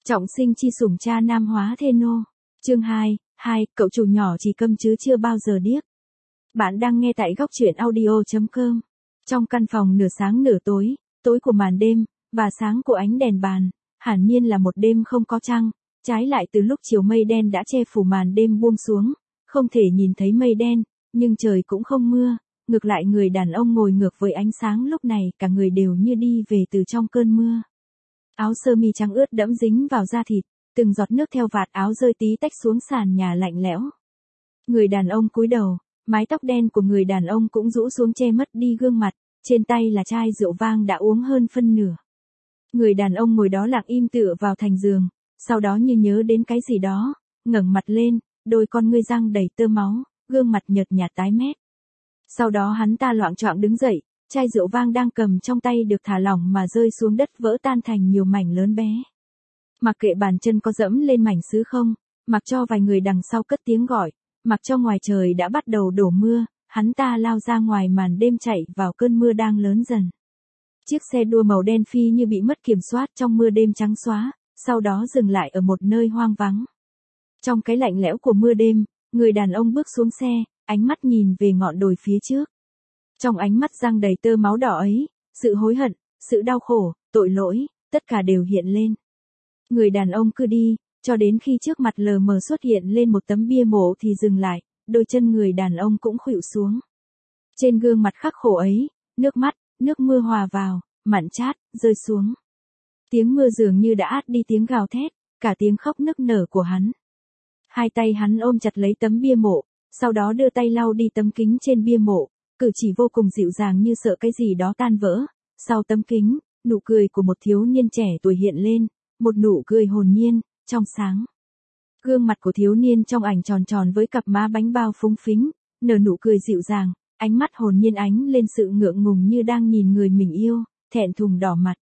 Trọng sinh chi sủng cha nam hóa thê nô. Chương 2, cậu chủ nhỏ chỉ câm chứ chưa bao giờ điếc. Bạn đang nghe tại góc truyện audio.com. Trong căn phòng nửa sáng nửa tối, tối của màn đêm, và sáng của ánh đèn bàn, hẳn nhiên là một đêm không có trăng, trái lại từ lúc chiều mây đen đã che phủ màn đêm buông xuống, không thể nhìn thấy mây đen, nhưng trời cũng không mưa, ngược lại người đàn ông ngồi ngược với ánh sáng lúc này cả người đều như đi về từ trong cơn mưa. Áo sơ mi trắng ướt đẫm dính vào da thịt, từng giọt nước theo vạt áo rơi tí tách xuống sàn nhà lạnh lẽo. Người đàn ông cúi đầu, mái tóc đen của người đàn ông cũng rũ xuống che mất đi gương mặt, trên tay là chai rượu vang đã uống hơn phân nửa. Người đàn ông ngồi đó lặng im tựa vào thành giường, sau đó như nhớ đến cái gì đó, ngẩng mặt lên, đôi con ngươi răng đầy tơ máu, gương mặt nhợt nhạt tái mét. Sau đó hắn ta loạng choạng đứng dậy, chai rượu vang đang cầm trong tay được thả lỏng mà rơi xuống đất vỡ tan thành nhiều mảnh lớn bé. Mặc kệ bàn chân có dẫm lên mảnh sứ không, mặc cho vài người đằng sau cất tiếng gọi, mặc cho ngoài trời đã bắt đầu đổ mưa, hắn ta lao ra ngoài màn đêm chạy vào cơn mưa đang lớn dần. Chiếc xe đua màu đen phi như bị mất kiểm soát trong mưa đêm trắng xóa, sau đó dừng lại ở một nơi hoang vắng. Trong cái lạnh lẽo của mưa đêm, người đàn ông bước xuống xe, ánh mắt nhìn về ngọn đồi phía trước. Trong ánh mắt răng đầy tơ máu đỏ ấy, sự hối hận, sự đau khổ, tội lỗi, tất cả đều hiện lên. Người đàn ông cứ đi, cho đến khi trước mặt lờ mờ xuất hiện lên một tấm bia mộ thì dừng lại, đôi chân người đàn ông cũng khuỵu xuống. Trên gương mặt khắc khổ ấy, nước mắt, nước mưa hòa vào, mặn chát, rơi xuống. Tiếng mưa dường như đã át đi tiếng gào thét, cả tiếng khóc nức nở của hắn. Hai tay hắn ôm chặt lấy tấm bia mộ, sau đó đưa tay lau đi tấm kính trên bia mộ, cử chỉ vô cùng dịu dàng như sợ cái gì đó tan vỡ. Sau tấm kính, nụ cười của một thiếu niên trẻ tuổi hiện lên, một nụ cười hồn nhiên, trong sáng. Gương mặt của thiếu niên trong ảnh tròn tròn với cặp má bánh bao phúng phính, nở nụ cười dịu dàng, ánh mắt hồn nhiên ánh lên sự ngượng ngùng như đang nhìn người mình yêu, thẹn thùng đỏ mặt.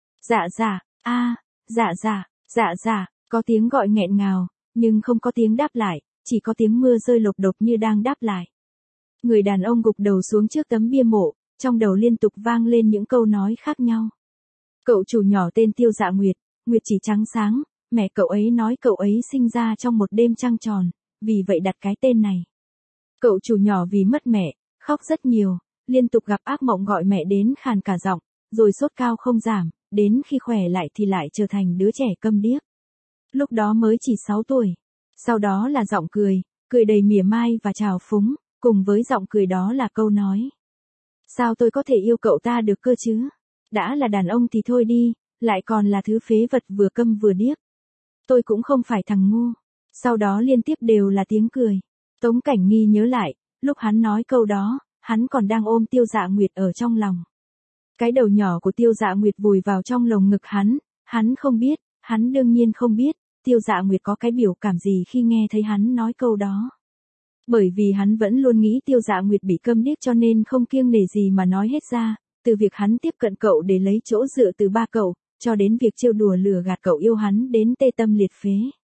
Dạ, có tiếng gọi nghẹn ngào, nhưng không có tiếng đáp lại, chỉ có tiếng mưa rơi lộp đột như đang đáp lại. Người đàn ông gục đầu xuống trước tấm bia mộ, trong đầu liên tục vang lên những câu nói khác nhau. Cậu chủ nhỏ tên Tiêu Dạ Nguyệt, Nguyệt chỉ trắng sáng, mẹ cậu ấy nói cậu ấy sinh ra trong một đêm trăng tròn, vì vậy đặt cái tên này. Cậu chủ nhỏ vì mất mẹ, khóc rất nhiều, liên tục gặp ác mộng gọi mẹ đến khàn cả giọng, rồi sốt cao không giảm, đến khi khỏe lại thì lại trở thành đứa trẻ câm điếc. Lúc đó mới chỉ 6 tuổi. Sau đó là giọng cười, cười đầy mỉa mai và trào phúng, cùng với giọng cười đó là câu nói. Sao tôi có thể yêu cậu ta được cơ chứ? Đã là đàn ông thì thôi đi, lại còn là thứ phế vật vừa câm vừa điếc. Tôi cũng không phải thằng ngu. Sau đó liên tiếp đều là tiếng cười. Tống Cảnh Nghi nhớ lại, lúc hắn nói câu đó, hắn còn đang ôm Tiêu Dạ Nguyệt ở trong lòng. Cái đầu nhỏ của Tiêu Dạ Nguyệt vùi vào trong lồng ngực hắn không biết, hắn đương nhiên không biết, Tiêu Dạ Nguyệt có cái biểu cảm gì khi nghe thấy hắn nói câu đó. Bởi vì hắn vẫn luôn nghĩ Tiêu Dạ Nguyệt bị câm điếc cho nên không kiêng nể gì mà nói hết ra, từ việc hắn tiếp cận cậu để lấy chỗ dựa từ ba cậu, cho đến việc trêu đùa lừa gạt cậu yêu hắn đến tê tâm liệt phế.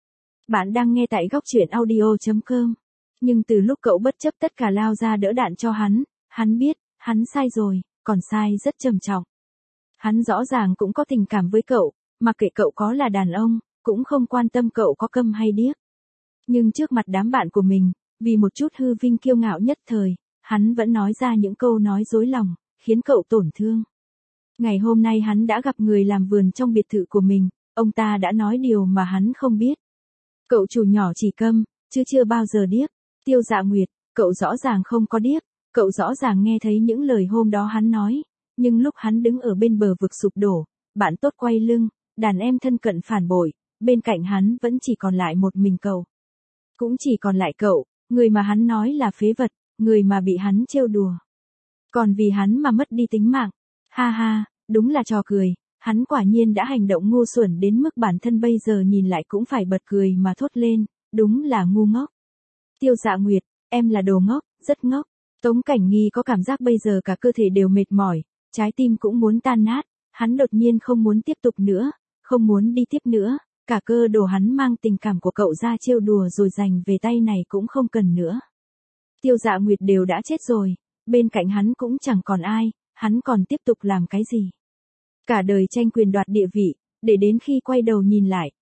Bạn đang nghe tại góc truyện audio.com. Nhưng từ lúc cậu bất chấp tất cả lao ra đỡ đạn cho hắn biết, hắn sai rồi, còn sai rất trầm trọng. Hắn rõ ràng cũng có tình cảm với cậu, mặc kệ cậu có là đàn ông, cũng không quan tâm cậu có câm hay điếc. Nhưng trước mặt đám bạn của mình, vì một chút hư vinh kiêu ngạo nhất thời, hắn vẫn nói ra những câu nói dối lòng, khiến cậu tổn thương. Ngày hôm nay hắn đã gặp người làm vườn trong biệt thự của mình, ông ta đã nói điều mà hắn không biết. Cậu chủ nhỏ chỉ câm, chứ chưa bao giờ điếc. Tiêu Dạ Nguyệt, cậu rõ ràng không có điếc, cậu rõ ràng nghe thấy những lời hôm đó hắn nói, nhưng lúc hắn đứng ở bên bờ vực sụp đổ, bạn tốt quay lưng, đàn em thân cận phản bội, bên cạnh hắn vẫn chỉ còn lại một mình cậu. Cũng chỉ còn lại cậu, người mà hắn nói là phế vật, người mà bị hắn trêu đùa. Còn vì hắn mà mất đi tính mạng. Ha ha, đúng là trò cười, hắn quả nhiên đã hành động ngu xuẩn đến mức bản thân bây giờ nhìn lại cũng phải bật cười mà thốt lên, đúng là ngu ngốc. Tiêu Dạ Nguyệt, em là đồ ngốc, rất ngốc. Tống Cảnh Nghi có cảm giác bây giờ cả cơ thể đều mệt mỏi, trái tim cũng muốn tan nát, hắn đột nhiên không muốn tiếp tục nữa, không muốn đi tiếp nữa, cả cơ đồ hắn mang tình cảm của cậu ra trêu đùa rồi giành về tay này cũng không cần nữa. Tiêu Dạ Nguyệt đều đã chết rồi, bên cạnh hắn cũng chẳng còn ai, hắn còn tiếp tục làm cái gì? Cả đời tranh quyền đoạt địa vị, để đến khi quay đầu nhìn lại,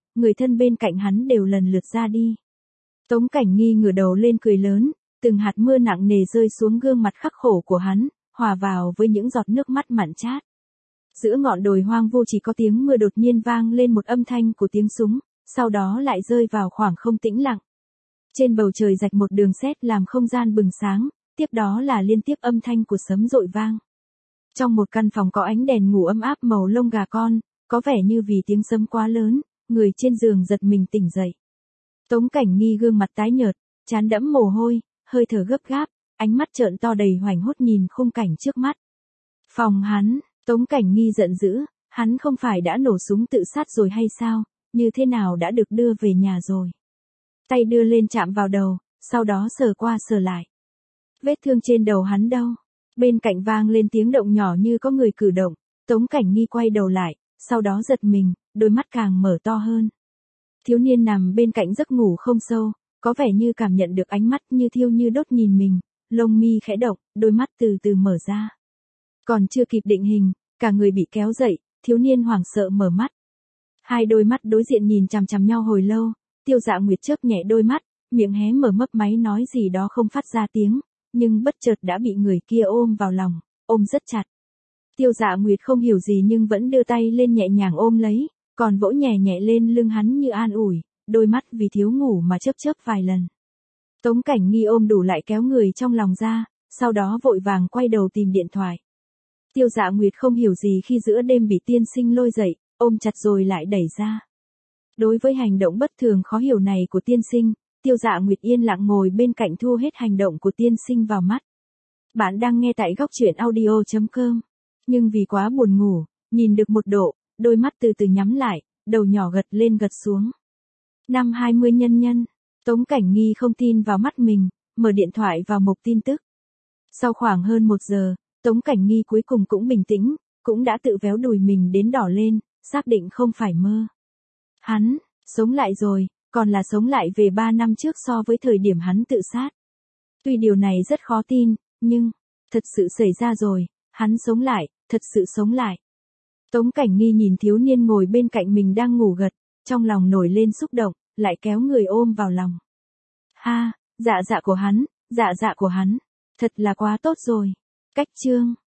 người thân bên cạnh hắn đều lần lượt ra đi. Tống Cảnh Nghi ngửa đầu lên cười lớn, từng hạt mưa nặng nề rơi xuống gương mặt khắc khổ của hắn, hòa vào với những giọt nước mắt mặn chát. Giữa ngọn đồi hoang vu chỉ có tiếng mưa đột nhiên vang lên một âm thanh của tiếng súng, sau đó lại rơi vào khoảng không tĩnh lặng. Trên bầu trời rạch một đường sét làm không gian bừng sáng, tiếp đó là liên tiếp âm thanh của sấm dội vang. Trong một căn phòng có ánh đèn ngủ ấm áp màu lông gà con, có vẻ như vì tiếng sấm quá lớn, người trên giường giật mình tỉnh dậy. Tống Cảnh Nghi gương mặt tái nhợt, trán đẫm mồ hôi, hơi thở gấp gáp, ánh mắt trợn to đầy hoảng hốt nhìn khung cảnh trước mắt. Phòng hắn, Tống Cảnh Nghi giận dữ, hắn không phải đã nổ súng tự sát rồi hay sao, như thế nào đã được đưa về nhà rồi. Tay đưa lên chạm vào đầu, sau đó sờ qua sờ lại. Vết thương trên đầu hắn đâu? Bên cạnh vang lên tiếng động nhỏ như có người cử động, Tống Cảnh Nghi quay đầu lại, sau đó giật mình, đôi mắt càng mở to hơn. Thiếu niên nằm bên cạnh giấc ngủ không sâu, có vẻ như cảm nhận được ánh mắt như thiêu như đốt nhìn mình, lông mi khẽ động, đôi mắt từ từ mở ra. Còn chưa kịp định hình, cả người bị kéo dậy, thiếu niên hoảng sợ mở mắt. Hai đôi mắt đối diện nhìn chằm chằm nhau hồi lâu, Tiêu Dạ Nguyệt chớp nhẹ đôi mắt, miệng hé mở mấp máy nói gì đó không phát ra tiếng, nhưng bất chợt đã bị người kia ôm vào lòng, ôm rất chặt. Tiêu Dạ Nguyệt không hiểu gì nhưng vẫn đưa tay lên nhẹ nhàng ôm lấy, còn vỗ nhẹ nhẹ lên lưng hắn như an ủi, đôi mắt vì thiếu ngủ mà chớp chớp vài lần. Tống Cảnh Nghi ôm đủ lại kéo người trong lòng ra, sau đó vội vàng quay đầu tìm điện thoại. Tiêu Dạ Nguyệt không hiểu gì khi giữa đêm bị tiên sinh lôi dậy, ôm chặt rồi lại đẩy ra. Đối với hành động bất thường khó hiểu này của tiên sinh, Tiêu Dạ Nguyệt yên lặng ngồi bên cạnh thu hết hành động của tiên sinh vào mắt. Bạn đang nghe tại góc truyện audio.com. Nhưng vì quá buồn ngủ, nhìn được một độ, đôi mắt từ từ nhắm lại, đầu nhỏ gật lên gật xuống. Năm 20 nhân nhân, Tống Cảnh Nghi không tin vào mắt mình, mở điện thoại vào mục tin tức. Sau khoảng hơn 1 giờ, Tống Cảnh Nghi cuối cùng cũng bình tĩnh, cũng đã tự véo đùi mình đến đỏ lên, xác định không phải mơ. Hắn, sống lại rồi, còn là sống lại về 3 năm trước so với thời điểm hắn tự sát. Tuy điều này rất khó tin, nhưng, thật sự xảy ra rồi, hắn sống lại, thật sự sống lại. Tống Cảnh Nghi nhìn thiếu niên ngồi bên cạnh mình đang ngủ gật, trong lòng nổi lên xúc động, lại kéo người ôm vào lòng. Ha, dạ của hắn, dạ của hắn, thật là quá tốt rồi. Cách chương